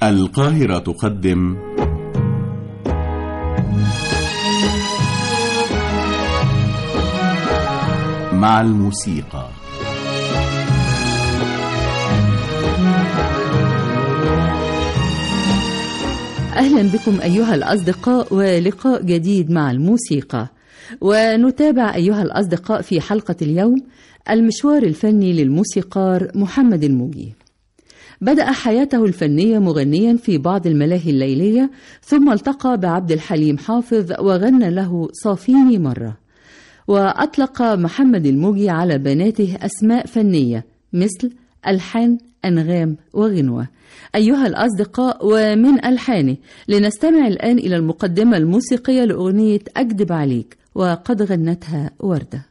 القاهرة تقدم مع الموسيقى. أهلا بكم أيها الأصدقاء ولقاء جديد مع الموسيقى. ونتابع أيها الأصدقاء في حلقة اليوم المشوار الفني للموسيقار محمد الموجي. بدأ حياته الفنية مغنيا في بعض الملاهي الليلية، ثم التقى بعبد الحليم حافظ وغنى له صافيني مرة. وأطلق محمد الموجي على بناته أسماء فنية مثل ألحان، أنغام وغنوة. أيها الأصدقاء، ومن ألحانه لنستمع الآن إلى المقدمة الموسيقية لأغنية أكدب عليك، وقد غنتها وردة.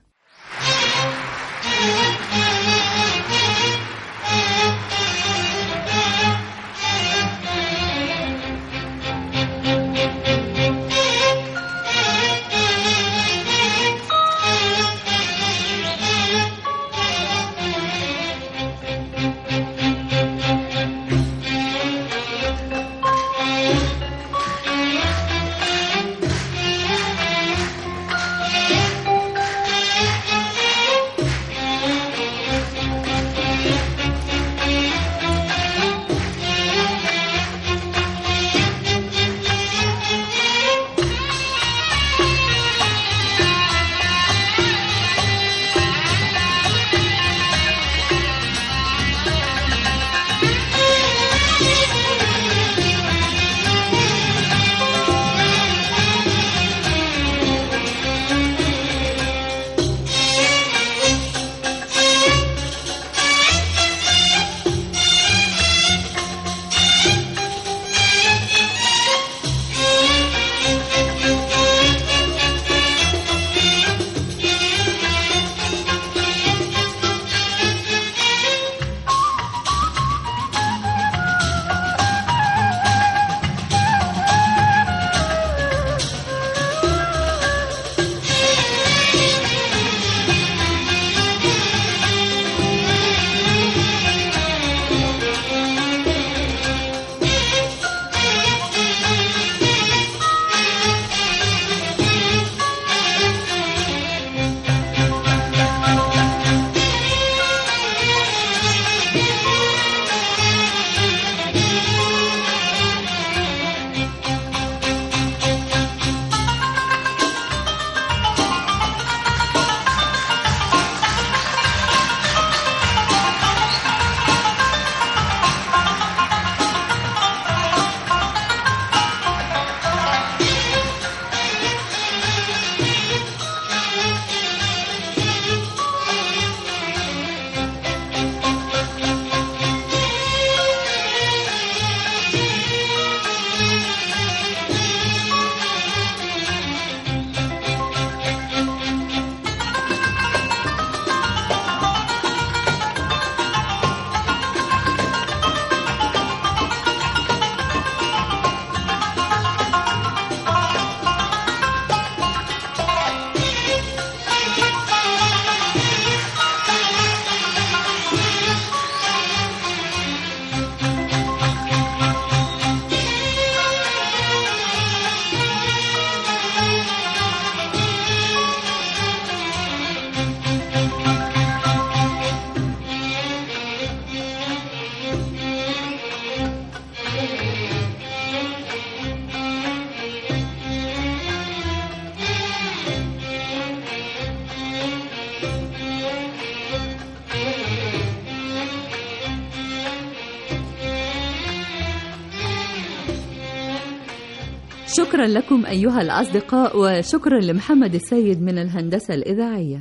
شكرا لكم أيها الأصدقاء، وشكرا لمحمد السيد من الهندسة الإذاعية.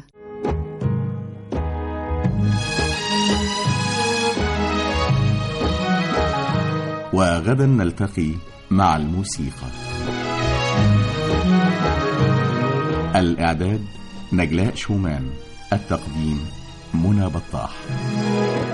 وغدا نلتقي مع الموسيقى. الإعداد نجلاء شومان، التقديم منى بطاح.